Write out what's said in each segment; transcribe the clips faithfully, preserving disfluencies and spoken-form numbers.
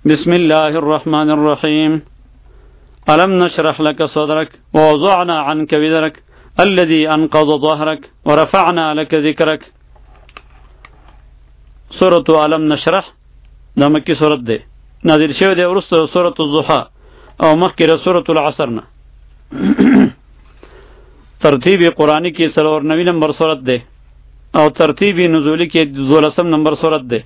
بسم الله الرحمن الرحيم. ألم نشرح لك صدرك ووضعنا عنك وزرك الذي أنقض ظهرك ورفعنا لك ذكرك. سورة ألم نشرح دا مکی سورت ده نازل شوی ده ورست سورة الضحى او مخکره سورة العصرنا. ترتیب قرآنی کی سلور نوی نمبر سورت ده او ترتیب نزولی کی دولسم نمبر سورت ده.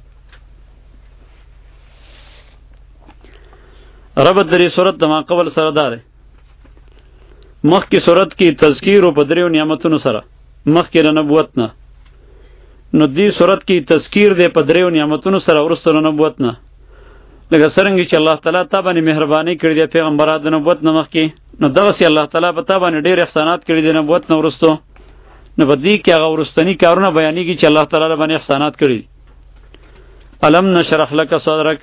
ربط دری صورت دما قبل سردار مخ کی صورت کی تذکیر و پدریو نعمتونو سره مخ کی نبوت نه نو دی صورت کی تذکیر دے پدریو نعمتونو سره ورستو نبوت نه لکه څنګه چې الله تعالی تا باندې مهرباني کړې ده پیغمبرات د نبوت نه مخ کی نو دغه سي الله تعالی په تا باندې ډېر احسانات کړې دي نبوت نه ورستو نو بدی کې هغه ورستنی کارونه بیانېږي چې الله تعالی باندې احسانات کړې. الم نشرح لك صدرك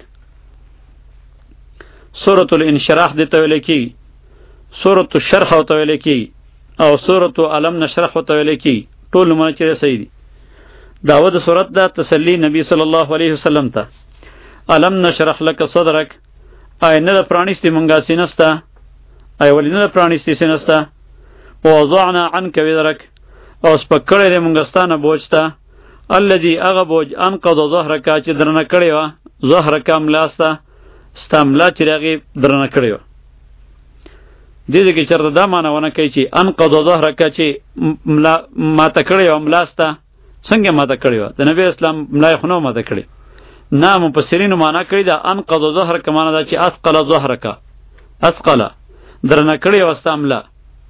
سورة الانشراح دی تویل کی سورة الشرح تویل کی او سورة علم نشرح تویل کی ټول نمونه چیرې صحیح دي. داود سورت دا تسلی نبی صلی الله علیه وسلم ته. علم نشرح لك صدرك آی نه پرانیستی منګه سینستا آی ولی نه پرانیستی سینستا ووضعنا عنك وزرك او سپکړې دې منګستانه بوجتا الذي اغه بوج انقض ظهرك چې درنه کړی و ظهرك املاستا ستاملا چې راغی درنه کړی و. دې دې کې چرته دا معنی ونه کوي چې انقض ظهرك چې ماته کړی و املاستا څنګه ماته کړی و د نبی اسلام ملای خنو ماته کړی نه مفسرین معنی کړی دا انقض ظهرك معنی دا چې اثقل ظهرك اثقل درنه کړی و ستاملا.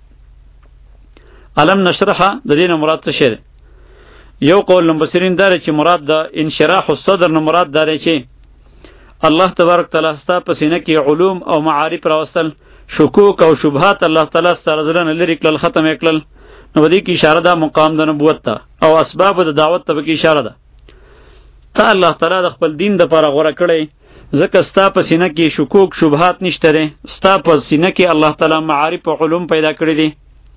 علم نشرح د دې نه مراد څه شی یو قول مفسرین دا چې مراد د انشراح الصدر نه مراد دا چې الله تبارک تعالی ستا په سینه کې علوم او معارف راوستل شکوک او شبهات الله تعالی ستاره زرن لري کړل ختم کړل نو دې کې اشاره ده مقام د نبوت ته او اسباب د دعوت ته کې اشاره ده. ته الله تعالی د خپل دین د لپاره غوړه کړی ځکه ستا په سینه کې شکوک شبهات نشته ده ستا په سینه کې الله تعالی معارف او علوم پیدا کړی دي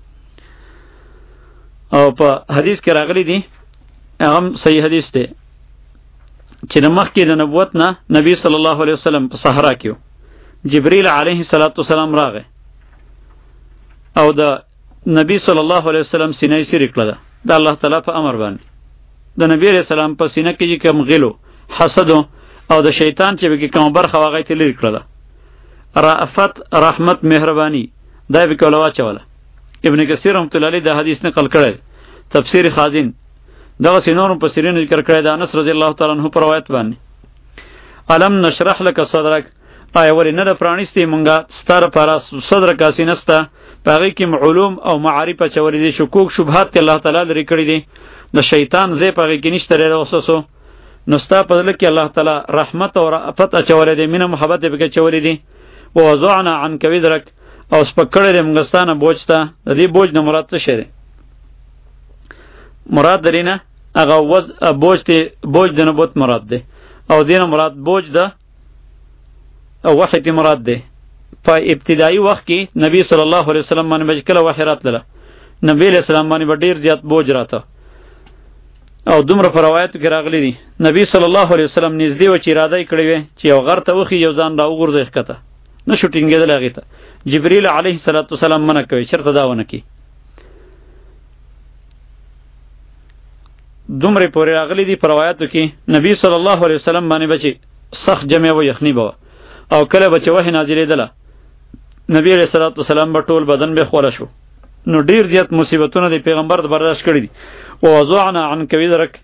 او په حدیث کې راغلی دي هغه صحیح حدیث ده چې د مخکې د نبوت نه نبی صلی الله علیه وسلم په صحرا کې جبرئیل علیه السلام راغی او د نبی صلی الله علیه وسلم سینه یې سری کړله د الله تعالی په امر باندې د نبی علیه السلام په سینه کې کوم غلو حسد او د شیطان چې به کوم برخه واغې ته لري کړله رافت رحمت مهرباني دا به کوله واچوله. ابن کثیر رحمۃ اللہ علیہ دا حدیث نقل کړی تفسیر خازن دغه سينورم په سرین ذکر کړی دا انس رضی الله تعالی عنہ پر روایت باندې. علم نشرح لك صدرك آی ولی نه پرانیستی مونږه ستاره پارا صدر کا سینستا باغی کې علوم او معارف چورې دي شکوک شبهات ته الله تعالی لري کړی دي د شیطان زی پغی کې نشته لري وسوسو نو ستا په دل کې الله تعالی رحمت او رأفت چورې دي مینه محبت به کې چورې دي. ووضعنا عنك وزرك او سپکړې دې مونږستانه بوجتا د دې بوج نه مراد څه شری مراد درینه هغه وز بوج ته بوج د نبوت مراد ده او دینه مراد بوج ده او وحی ته مراد ده. په ابتدایي وخت کې نبی صلی الله علیه وسلم باندې بجکله وحی راتله نبی علیہ السلام باندې ډیر زیات بوج راته او دومره پر روایت کې راغلی دي نبی صلی الله علیه وسلم نږدې و چې اراده کړې وي چې یو غر ته وخی یو ځان را وګرځي ښکته نه شوټینګېدل هغې ته جبرئیل علیه السلام منع کوي چېرته دا ونه کړي. دومره پورې راغلی دي په روایاتو کې نبی صلی الله علیه وسلم باندې به چې سخت جمع و یخني به او کله به چې وحی نازلېدله نبی علیه الصلاة والسلام به ټول بدن به خوله شو نو ډیر زیات مصیبتونه د پیغمبر د برداشت کړي دي. ووضعنا عنك وزرك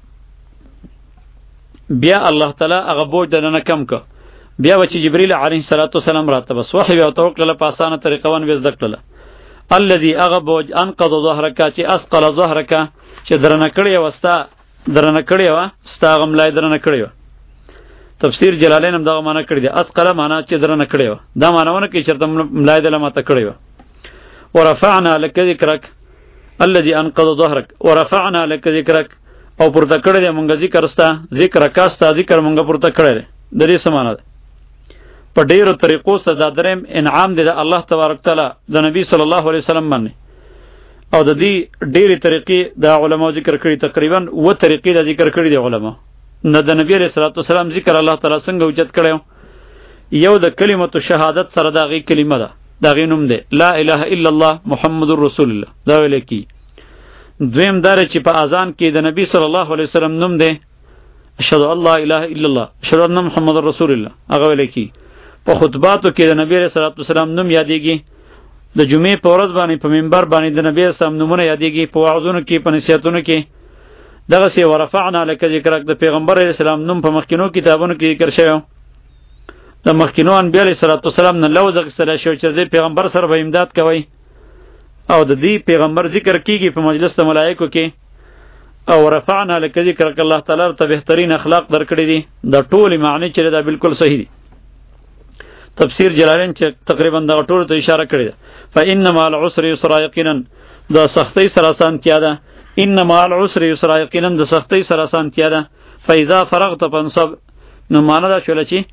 بیا الله تعالی هغه بوج دننه کم که بیا به چې جبرئیل علیه السلام راته بس وحی به ورته وکړله په اسانه طریقه ونه به زده کړله. الذي هغه بوج انقض ظهرك چې اثقل ظهرك چې درنه کړی و ستا درنه کړی و ستا هغه ملای درنه کړی و. تفسیر جلالین هم دغه معنی کړی دی اثقل معنی چې درنه کړی و دا معنی ونه کوي چېرته ملای دله ماته کړی و. ورفعنا لك ذکرک الذي انقض ظهرك ورفعنا لك ذکرک او پورته کړی دی مونږ ذکر ستا ذکر کاستا ذکر مونږ پورته کړی دی د دې څه معنی ده په ډیرو طریقو سره دا دریم انعام دی د الله تبارک تعالی د نبی صلی الله علیه وسلم باندې او د دې ډیرې طریقې د علماء ذکر کړي تقریبا و طریقې د ذکر کړي دي علماء نه د نبی علیه الصلاۃ والسلام ذکر الله تعالی څنګه اوجت کړو یو د کلمۃ شهادت سره دا غي کلمه ده، دا غي نوم ده لا اله الا الله محمد رسول الله دا ویل کی. دویم دار چې په اذان کې د نبی صلی الله علیه وسلم نوم ده اشهد ان لا اله الا الله اشهد ان محمد رسول الله هغه ویل کی. په خطباتو کې د نبی صلی الله علیه وسلم نوم یادېږي، د جمعې په ورځ باندې په منبر باندې د نبی صلی الله علیه وسلم نومونه یادېږي، په وعظونو کې په نصیحتونو کې دغه سی ورفعنا لك ذکرک د پیغمبر علیه السلام نوم په مخکینو کتابونو کې ذکر شوی، د مخکینو انبیاء علیه السلام نه لوځ غستل شوی چې د پیغمبر سره به امداد کوي، او د دې پیغمبر ذکر کیږي په مجلس د ملائکو کې. او ورفعنا لك ذکرک الله تعالی ته بهترین اخلاق درکړي دي، د ټول معنی چې دا بالکل صحیح دي. تفسیر جلالین چې تقریبا دا ټول ته اشاره کړی ده. فإنما العسر يسرا یقینا د سختۍ سره آسانتیا ده، انما العسر يسرا یقینا د سختۍ سره آسانتیا ده. فإذا فرغت فانصب نو معنا دا شول چې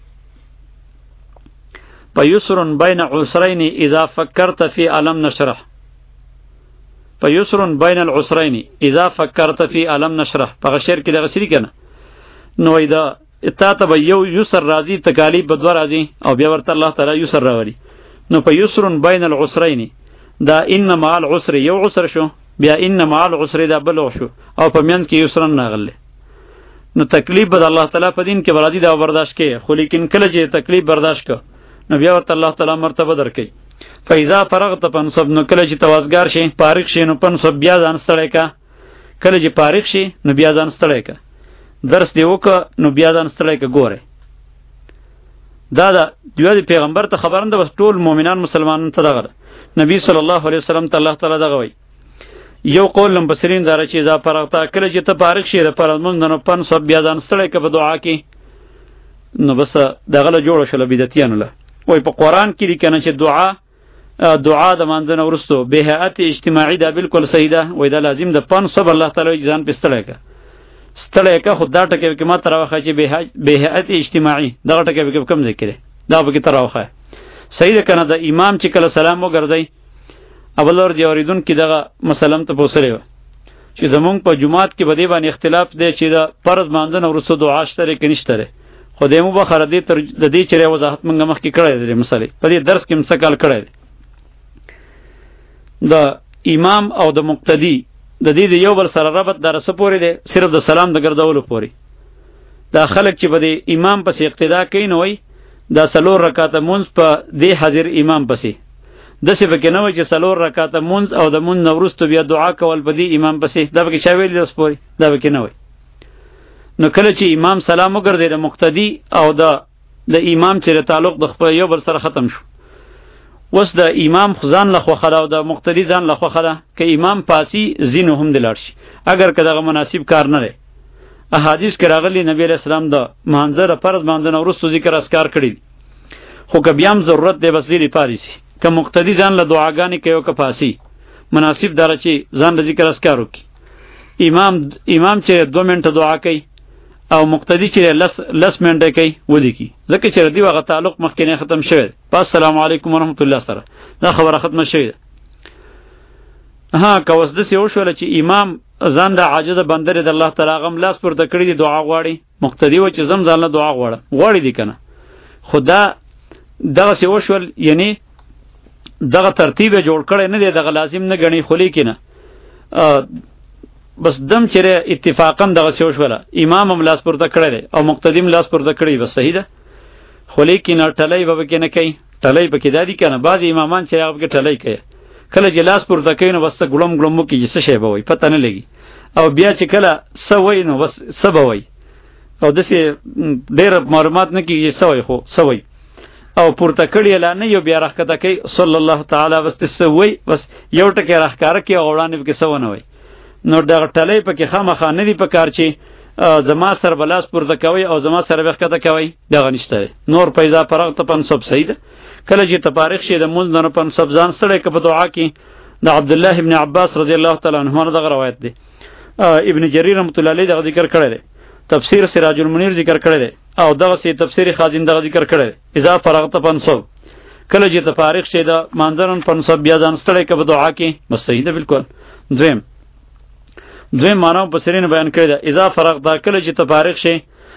فيسر بين عسرين اذا فكرت في ألم نشرح، فيسر بين العسرين اذا فكرت في ألم نشرح په شعر کې دغه سری کنه. نو ایدا اتا ته به یو یسر راځي، تکالیف به دوه راځي او بیا ورته الله تعالی یسر راوړي. نو په یسر بین العسرین دا ان مع العسر یو عسر شو، بیا ان مع العسر دا بل شو، او په منځ کې یسر ناغله. نو تکلیف به الله تعالی په دین کې راځي دا برداشت کې، خو لیکن کله چې تکلیف برداشت کو نو بیا ورته الله تعالی مرتبه درکې. فإذا فرغت فانصب نو کله چې توازګار شي فارغ شي نو پنصب بیا ځان ستړی کا، کله چې فارغ شي نو بیا ځان ستړی کا، درس دی وکړه نو بیا ځان ستړی کا. ګوره دا دا دیو پیغمبر ته خبرنده بس ټول مؤمنان مسلمانان ته دغه نبی صلی الله علیه وسلم ته الله تعالی دغه وی. یو قول لم بصرین دار چې اذا فرغت کله چې ته فارغ شي پر من نو پنصب بیا ځان ستړی کا په دعا کې، نو بس دغه له جوړ شل بدعتیان له وای په قران کې لیکنه چې دعا دعا د مانځنه ورستو به هيئت اجتماعي دا بالکل صحیح ده، وای دا لازم د پنصب الله تعالی ځان پستړی کا ستړی کا. خدا ټکه کې ما تراوخه چې به هيئت اجتماعي دغه ټکه کې کم ذکر دا به کې تراوخه صحیح ده کنه. د امام چې کله سلام وګرځي اول ور دی اوریدون کې دغه مسلم ته پوسره چې زمونږ په جمعات کې بده باندې اختلاف دی چې دا فرض مانځنه ورستو دعا شته کې نشته، خو دې مو بخره دې تر د دې چره وضاحت منګه مخ کې کړی دی مسلې په دې درس کې مسکل کړی دی. د امام او د مقتدی د دې یو بل سره ربط در سره پورې دی، صرف د سلام د ګرځولو پورې. دا خلک چې بده امام پسې اقتدا کوي نو وای دا سلور رکعات مونږ په دې حاضر امام پسې دسه پکې نه وای چې سلور رکعات مونږ او د مونږ نورستو بیا دعا کول په دې امام پسې دا پکې شاویل دې سپوري دا پکې نه وای. نو کله چې امام سلام وګرځي د مقتدی او د د امام چې تعلق د خپل یو بل سره ختم شو، وس د امام خزان لخوا خلا او د مقتدی ځان لخوا خلا که امام پاسی زینو هم دلار شي اگر که دغه مناسب کار نه لري. احادیث کې راغلي نبی علیہ السلام د منظر فرض مانځنه ورستو ذکر اسکار کړی، خو که بیا هم ضرورت دی بس دی پاریسی که مقتدی ځان له دعاګانې کوي او که پاسی مناسب دار چې ځان د ذکر اسکار وکي. امام امام چې دو منټه دعا کوي او مقتدی چې لس لس منټه کوي ودی کی، ځکه چې دی وغه تعلق مخکې ختم شوی. پس السلام علیکم ورحمت الله سره دا خبره ختمه شوی. ها که اوس د سی وشول چې امام ځان د عاجز بندر د الله تعالی غم لاس پر تکړی دی دعا غواړي، مقتدی و چې زم ځان له دعا غواړي غواړي دی کنه. خدا دغه سی وشول یعنی دغه ترتیب جوړ کړي نه دی، دغه لازم نه غني خلی کنه. بس دم چره اتفاقا دغه سوش ولا امام هم لاس پورته کړی دی او مقتدیم لاس پورته کړی بس صحیح ده. خو لیکن ټلای به کې نه کوي، ټلای به کې دادی کنه. بعض امامان چې هغه کې ټلای کوي کله چې لاس پورته کوي نو بس ګلم ګلم کې څه شی به وي پته نه لګي، او بیا چې کله سوي نو بس سبوي او دسه ډېر معلومات نه کیږي سوي خو سوي او پورته کړی لا نه یو بیا راکته کوي صلی الله تعالی واستسوي بس یو ټکی راکاره کوي او وړاندې کې سو نه وي. نو دغه ټلې پکې خامخا نه دی پکار چې زما سر بلاس پورته کوي او زما سر وخته کوي دغه نشته. نور پیدا پرغ ته پن سب صحیح ده. کله چې تفاریخ شه د مونږ نه پن سب ځان سره کې په دعا کې د عبد الله ابن عباس رضی الله تعالی عنهما دغه روایت دی. ابن جریر رحمۃ اللہ علیہ دغه ذکر کړی دی، تفسیر سراج المنیر ذکر کړی دی او دغه سی تفسیر خازن دغه ذکر کړی دی. اذا فرغت پن سب کله چې تفاریخ شه د مانځرن پن سب بیا ځان سره کې په دعا کې بس صحیح ده بالکل. دویم دویم معنا په سرین بیان کړی ده اذا فرغت کله چې تفاریخ شي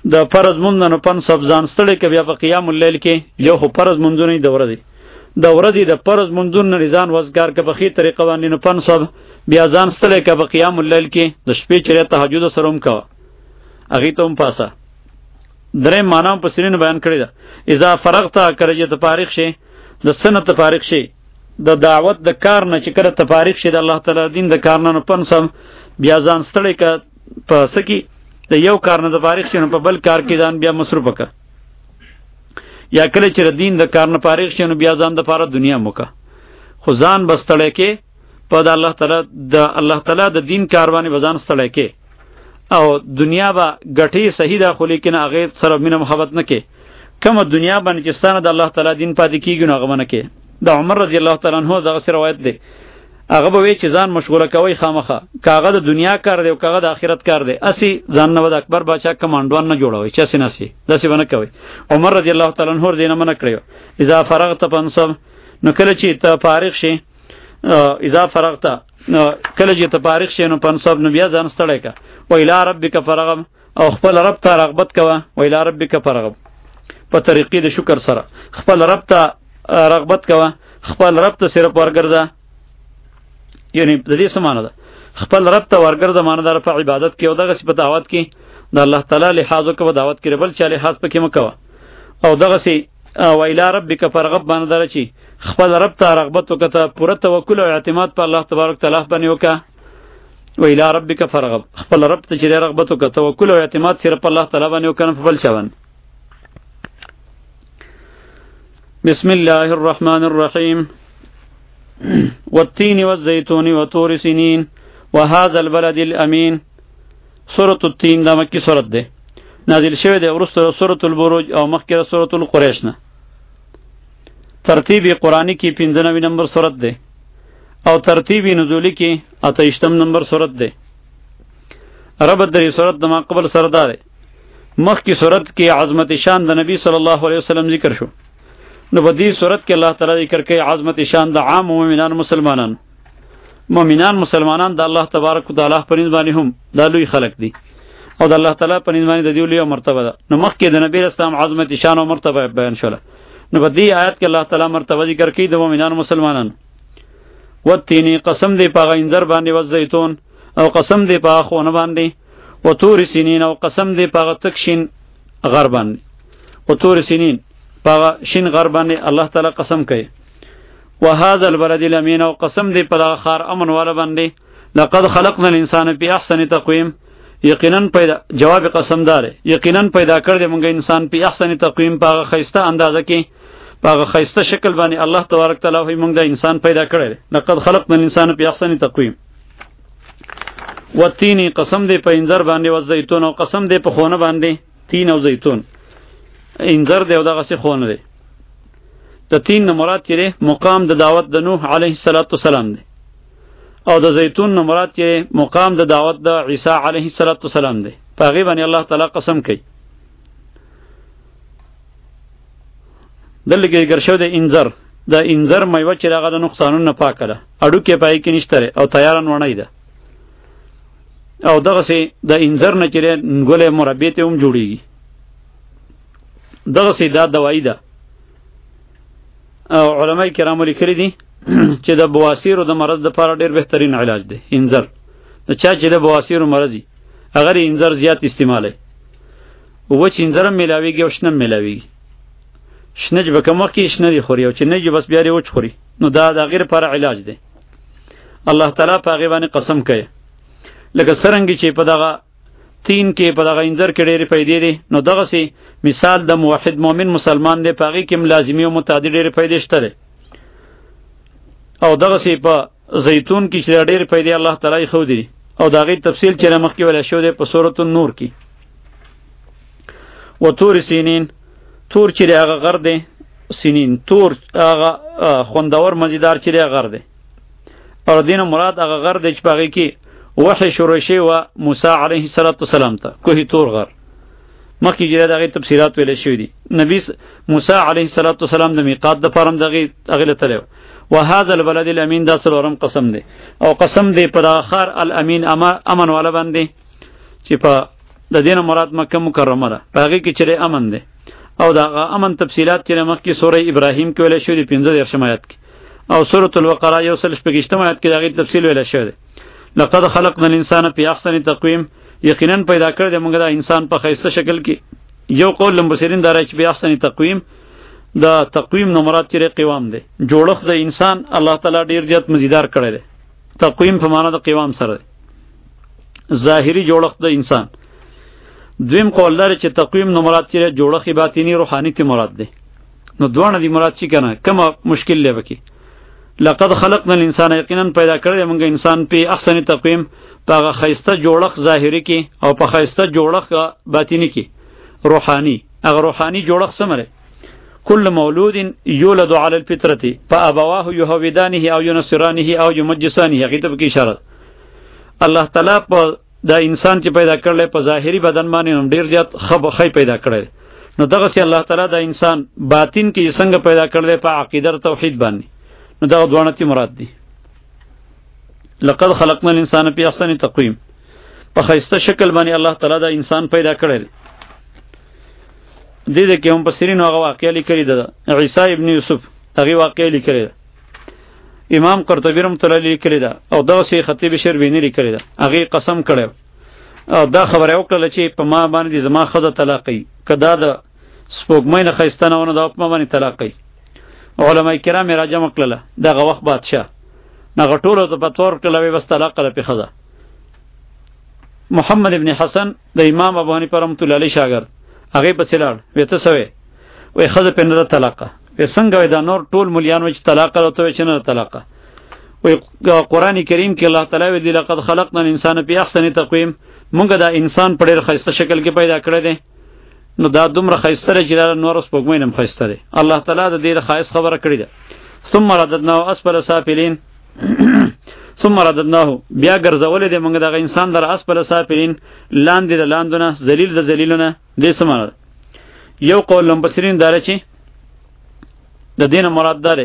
د فرض مونږ نه پن سب ځان ستړي کې بیا په قیام الليل کې یو خو فرض مونږ نه د ورځې د ورځې د فرض مونږ نه ځان وزګار کې په خې طریقه باندې نه پن سب بیا ځان ستړي کې په قیام الليل کې د شپې چره تهجد سره هم کا اغه ته هم پاسه درې معنا په سرین بیان کړی دا اذا فرغت کرجه ته فارغ شي د سنت فارغ شي د دعوت د کار نه چې کړه ته فارغ شي د الله تعالی دین د کار نه پن سم بیا ځان ستړي کې په سکی د یو کار نه د فارغ شي په بل کار کې ځان بیا مصروف وکړه یا کله چې دین د کار نه فارغ شي نو بیا ځان د فار دنیا موکا خو ځان بستړی کې په د الله تعالی د الله تعالی د دین کاروانی وزن ستړی کې او دنیا با غټي صحیح ده خو لیکن هغه سره مینه محبت نه کې کوم دنیا باندې چې ستانه د الله تعالی دین پاتې کیږي نو هغه نه کې د عمر رضی الله تعالی عنہ دغه روایت ده هغه به وی چې ځان مشغوله کوي خامخه کاغه د دنیا کار دی او کاغه د آخرت کار دی اسی ځان نه ود اکبر بادشاہ کمانډوان نه جوړوي چې سیناسي داسې ونه کوي عمر رضی الله تعالی عنہ دینه منه کړو اذا فرغت فانصب نو کله چې ته فارغ شي اذا فرغت کله چې ته فارغ شې نو پنځب نو بیا ځان ستړی کا و الی ربک فرغب او خپل رب ته رغبت کوه و الی ربک فرغب په طریقې د شکر سره خپل رب ته رغبت کوه خپل رب ته صرف ورګرځه یعنی د دې سمانه ده خپل رب ته ورګرځه معنی ده په عبادت کې او دغه صفات دعوت کې د الله تعالی لحاظ کوه دعوت کې بل چا لحاظ پکې مکوه او دغه سي و الی ربک فرغب باندې درچی خپل رب ته رغبت وکړه پوره توکل او اعتماد په الله تبارک تعالی باندې وکړه و الی ربک فرغب خپل رب ته چې رغبت وکړه توکل او اعتماد صرف په الله تعالی باندې وکړه په بل چا باندې بسم الله الرحمن الرحیم والتين والزيتون وطور سنين وهذا البلد الامين سورة التين دا مکی سورت ده نازل شوه ده ورسته سورة البروج او مخکې سورة القریش نه ترتیب قرآنی کی پنځنوي نمبر سورت ده او ترتیب نزولی کی اتهشتم نمبر سورت ده ربط دری سورت د ما قبل سردار مخکې سورت کی عظمت شان د نبی صلی الله علیه وسلم ذکر شو نو په دې صورت کې الله تعالی ذکر کوي عظمت شان د عام مؤمنان مسلمانان مؤمنان مسلمانان د الله تبارک وتعالى په نسبت باندې هم د لوی خلق دي او د الله تعالی په نسبت باندې د دې لوی مرتبه ده نو مخکې د نبی اسلام عظمت شان او مرتبه بیان شوله نو په دې آیت کې الله تعالی مرتبه ذکر کوي د مؤمنان مسلمانان والتینی قسم دی په غینځر باندې و زیتون او قسم دی په خونه باندې و تور سینین او قسم دی په تکشین غر باندې و تور سینین پاغه شین غر باندې الله تعالی قسم کوي وهذا البلد الامین او قسم دی په خار امن والا باندې لقد خلقنا الانسان فی احسن تقویم یقینا پیدا جواب قسم دار یقینا پیدا کړ دې مونږ انسان په احسن تقویم پاغه خیسته اندازه کې پاغه خیسته شکل باندې الله تبارک تعالی وي مونږ د انسان پیدا کړل لقد خلقنا الانسان فی احسن تقویم والتین قسم دی په انذر باندې او زیتون او قسم دی په خونه باندې تین او زیتون انذر دی او دغه څه خونه دی د تین نه مراد چیرې مقام د دعوت د نوح علیه السلام دی او د زیتون نه مراد چیرې مقام د دعوت د عیسی علیه السلام دی په هغې باندې الله تعالی قسم کوي دلته کې ذکر شوی د انذر د انذر میوه چې هغه د نقصانونو نه پاکه ده اډوکې پای کې نشته او تیارن ونی ده او دغسې د انذر نه چیرې ګلې مربې ته هم جوړیږي دغه سي دا دوايي ده او علماء کرام لیکلي دي چې د بواسیر او د مرض د لپاره ډیر بهترین علاج دی انځر د چا چې د بواسیر او مرضی اگر انځر زیات استعماله او چې انځر ملاويږي او شنه ملاويږي شنه به کوم کې شنه دی خوري او چې نه بس بیا لري وچ خوري نو دا د غیر لپاره علاج دی الله تعالی په غیبانه قسم کوي لکه سرنګي چې په دغه تین کې په دغه انځر کې ډېرې پیدې دي نو دغه سي مثال د موحد مؤمن مسلمان دی په هغې کې هم لازمي او متعدي ډېرې پیدې شته دی او دغه سي په زیتون کې چې ډېرې پیدې الله تعالی یې ښودي دي او د هغې تفصیل چې مخکې ویلی شوی دی په سورة النور کې و تور سینین تور چې دی هغه غر دی سینین تور هغه خوندور مزیدار چې دی هغه غر دی او د دې نه مراد هغه غر دی چې په هغې کې وحی شروع شوی و موسی علیه السلام ته کوه تور غر مخکې چې دغه تفسیرات ویل شوی دي نبی موسی علیه السلام د میقات د پرم دغه اغله تلو وهذا البلد الامین دا سلورم قسم دی او قسم دی په اخر الامین امن والا باندې چې په د دین مراد مکه مکرمه ده، هغه کې چې امن ده او دا امن تفصیلات چې مخکې سوره ابراهیم کې ویل شوی پنځه دیرشم آیت کې او سوره البقره یو سل شپږشتم آیت کې دا غي تفصیل ویل شوی ده. لقد خلقنا الانسان فی احسن تقویم، یقینا پیدا کړ دې موږ دا انسان په خیسته شکل کې. یو قول لمبصرین دا راځي په احسن تقویم، دا تقویم نو مراد چې قوام ده، جوړښت د انسان الله تعالی ډیر زیات مزیدار کړی ده. تقویم په معنا د قوام سره ده، ظاهری جوړښت د انسان. دویم قول لري چې تقویم نو مراد چې جوړښت باطینی روحانی ته مراد ده. نو دوه دی مراد چې کنه کومه مشکل لوي. لقد خلقنا الانسان، یقینا پیدا کړی موږ انسان په احسن تقویم، په خیسته جوړښت ظاهری کې او په خیسته جوړښت باطینی کې روحانی. هغه روحانی جوړښت سمره کل مولود یولد علی الفطرة فابواه یهودانه او ینصرانه او یمجسانه، هغه ته کې اشاره. الله تعالی په دا انسان چې پیدا کړل په ظاهری بدن باندې هم ډیر زیات خب خی پیدا کړل. نو دغه سي الله تعالی دا انسان باطن کې څنګه پیدا کړل په عقیده توحید باندې. نو دا دوانتی مراد دي. لقد خلقنا الانسان فی احسن تقویم، په خیسته شکل باندې الله تعالی دا انسان پیدا کړل. دې دې کې هم پسرین هغه واقعي لیکلي ده، عیسی ابن یوسف هغه واقعي لیکلي ده، امام قرطبی رحمۃ اللہ علیہ لیکلی ده او دغه سی خطیب شربینی لیکلی ده. هغه قسم کړو او دا خبره وکړه چې په ما باندې زما خزه طلاقي کدا د سپوږمۍ نه خیستانه ونه دا په ما باندې طلاقي. علماء کرام راجم کړله دغه وخت بادشاہ نغه ټولو ته پتور کړلوي بس طلاق کړه په خزه. محمد ابن حسن د امام ابو حنیفه رحمۃ اللہ علیہ شاګرد هغه په سلاړ وته سوې وې خزه په نه طلاقه په څنګه دا نور ټول مليان وچ طلاق راته وچ نه طلاقه. وې قرآن کریم کې الله تعالی ویلي لقد خلقنا الانسان فی احسن تقویم، مونږ دا انسان په ډېر خیسته شکل کې پیدا کړی دی. نو دا دومره خیسته چې دا نور سپوږمۍ هم خیسته دی. الله تعالی د دې خاص خبره کړې ده. ثم رددناه اسفل سافلین ثم رددناه، بیا ګرځولې دې مونږ دغه انسان در اسفل سافلین، لاندې د لاندونه، ذلیل د ذلیلونه. دې سمانه یو قول لمبصرین دار چې د دینه مراد داره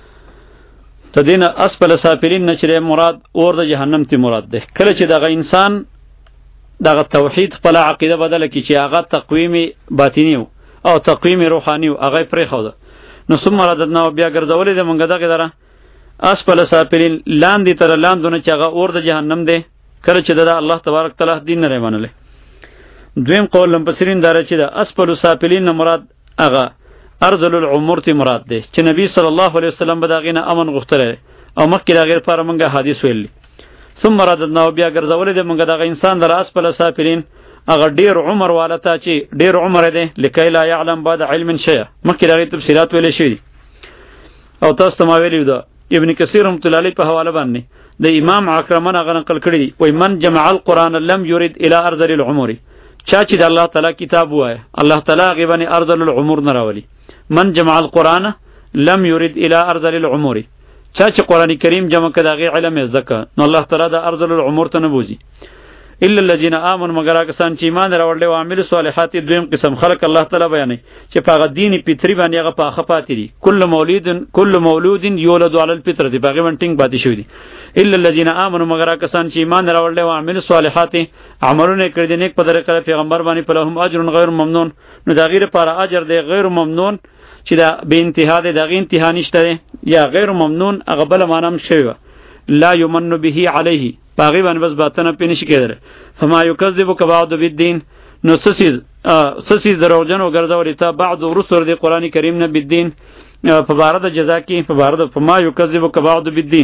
ته دینه اسفل سافلین نه چې مراد اور د جهنم تی مراد ده. کله چې دغه انسان دغه توحید خپل عقیده بدله کی چې هغه تقویم باطینی او تقویم روحانی او هغه پرې خو ده. نو ثم رددناه، بیا ګرځولې دې مونږ دغه دره اسفل سافلین، لاندې تر لاندونه چې هغه اور د جهنم ده. کله چې د الله تبارک تعالی دین نه منله. دویم قول لمبصرین دار چې د اسفل سافلین نه مراد هغه ارذل العمر تی مراد ده چې نبی صلی الله علیه وسلم به داغه نه امن غوښتل او مخکې دا غیر پر منګه حدیث ویلی. ثم رددناه، بیا ګرځولې د منګه دغه انسان در اسفل سافلین، هغه ډیر عمر والته چې ډیر عمر ده لکه لا يعلم بعد علم شيء، مخکې دا تفسیرات ویلې شوی او تاسو ته ما ویلی ده. ابن کثیر رحمۃ اللہ علیہ په حواله باندې د امام عکرمه هغه نقل کړی دی، وای من جمع القرآن لم يرد الى ارذل العمر، چا چې د الله تعالی کتاب وای الله تعالی غیبنی ارذل العمر نه راولي. من جمع القرآن لم يرد الى ارذل العمر، چا چې قرآن کریم جمع کړه غی علم زکه نو الله تعالی د ارذل العمر ته نه بوزي. الا الذين امنوا، مگر کسان چې ایمان راوړل او عمل صالحات. دویم قسم خلق الله تعالی بیانوي چې په غدینی پتری باندې هغه په خپاتې دي. کل مولود کل مولود یولد علی الفطره، په غوښتنټ ټینګ پاتې شوی دي. الا الذين امنوا، مگر کسان چې ایمان راوړل او عمل صالحات عملونه کړی دي نیک په طریقه پیغمبر باندې، په لهم اجر غیر ممنون، نو دا غیر پر اجر دی غیر ممنون چې دا به انتها دی، دغه انتها نشته یا غیر ممنون هغه بل معنی شوی لا یمن به علیه، باغی باندې بس باتنه پینش کېدل. فما یکذبک بعد بالدین، نو سسیز سسیز دروغجن وګرځولې ته بعد ورسره دی قرآن کریم نه بالدین په بار د جزا کې، په بار د فما یکذبک بعد بالدین.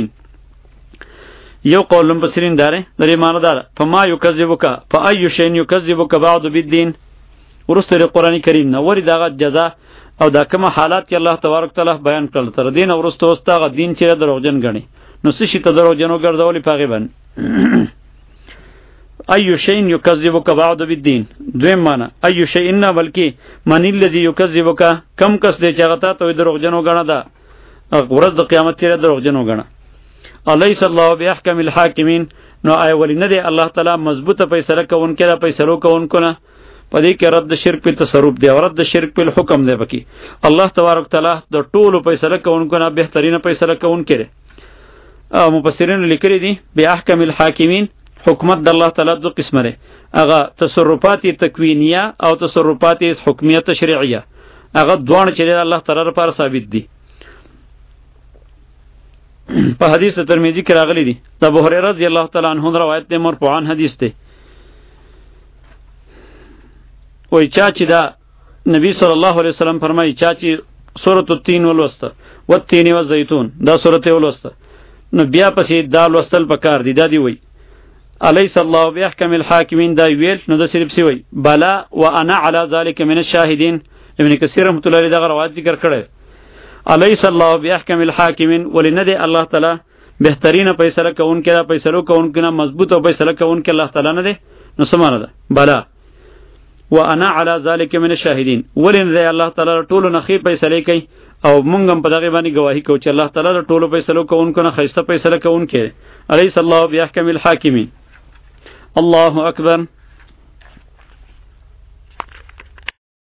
یو قول مفسرین داره درې معنی دار فما یکذبک فای شین یکذبک بعد بالدین، ورسره قرآن کریم نه وری دغه جزا او دا کوم حالات چې الله تبارک تعالی بیان کړل تر دین ورسته واستغه دین چې دروغجن غني. نو سشي ته دروغجن وګرځولې پاغي باندې ایو شین یکذبک بعد بالدین. دویم معنی ایو شین نه بلکې من الذی یکذبک، کم کس دې چې هغه ته دروغجن وګڼه دا ورځ د قیامت کې دروغجن وګڼه. الیس الله باحکم الحاکمین، نو آی ولی نه دی الله تعالی مضبوطه فیصله کوونکی دا فیصلو کوونکو نه. پدې کې رد شرک په تصرف دی او رد شرک په حکم دی. بکی الله تبارک تعالی د ټولو فیصله کوونکو نه بهترینه فیصله کوونکی دی. او مفسرین لیکلي دي باحکم الحاکمین، حکومت د الله تعالی دو قسمه ده، هغه تصرفات تکوینیه او تصرفات حکمیه تشریعیه، هغه دوه چې الله تعالی لپاره ثابت دي. په حدیث ترمذی کې راغلی دی، د ابو هريره رضی الله تعالی عنہ روایت دی، مرفوعاً حدیث دی. وای چا چې دا نبی صلی الله علیه وسلم فرمایي چا چې سورۃ التین ولوسته والتین والزیتون دا سورته ولوسته نو بیا پسې دا لوستل پکار دی. دا دی وای الیس الله بیحکم الحاکمین، دا ویل نو د صرف سی وای بلا وانا علی ذلک من الشاهدین. ابن کثیر رحمۃ اللہ علیہ دا روایت ذکر کړی، الیس الله بیحکم الحاکمین، ولنه الله تعالی بهترین فیصله کوونکی دا فیصلو کوونکی نه مضبوط او فیصله کوونکی الله تعالی نه دی. نو سمانه ده بلا وانا علی ذلک من الشاهدین، ولنه الله تعالی ټول نه خې فیصله کوي او مونږ هم په دغه باندې گواہی کوو چې الله تعالی ټول فیصلو کوونکی نه خیسته فیصله کوونکی. الیس الله بیحکم الحاکمین. الله اکبر.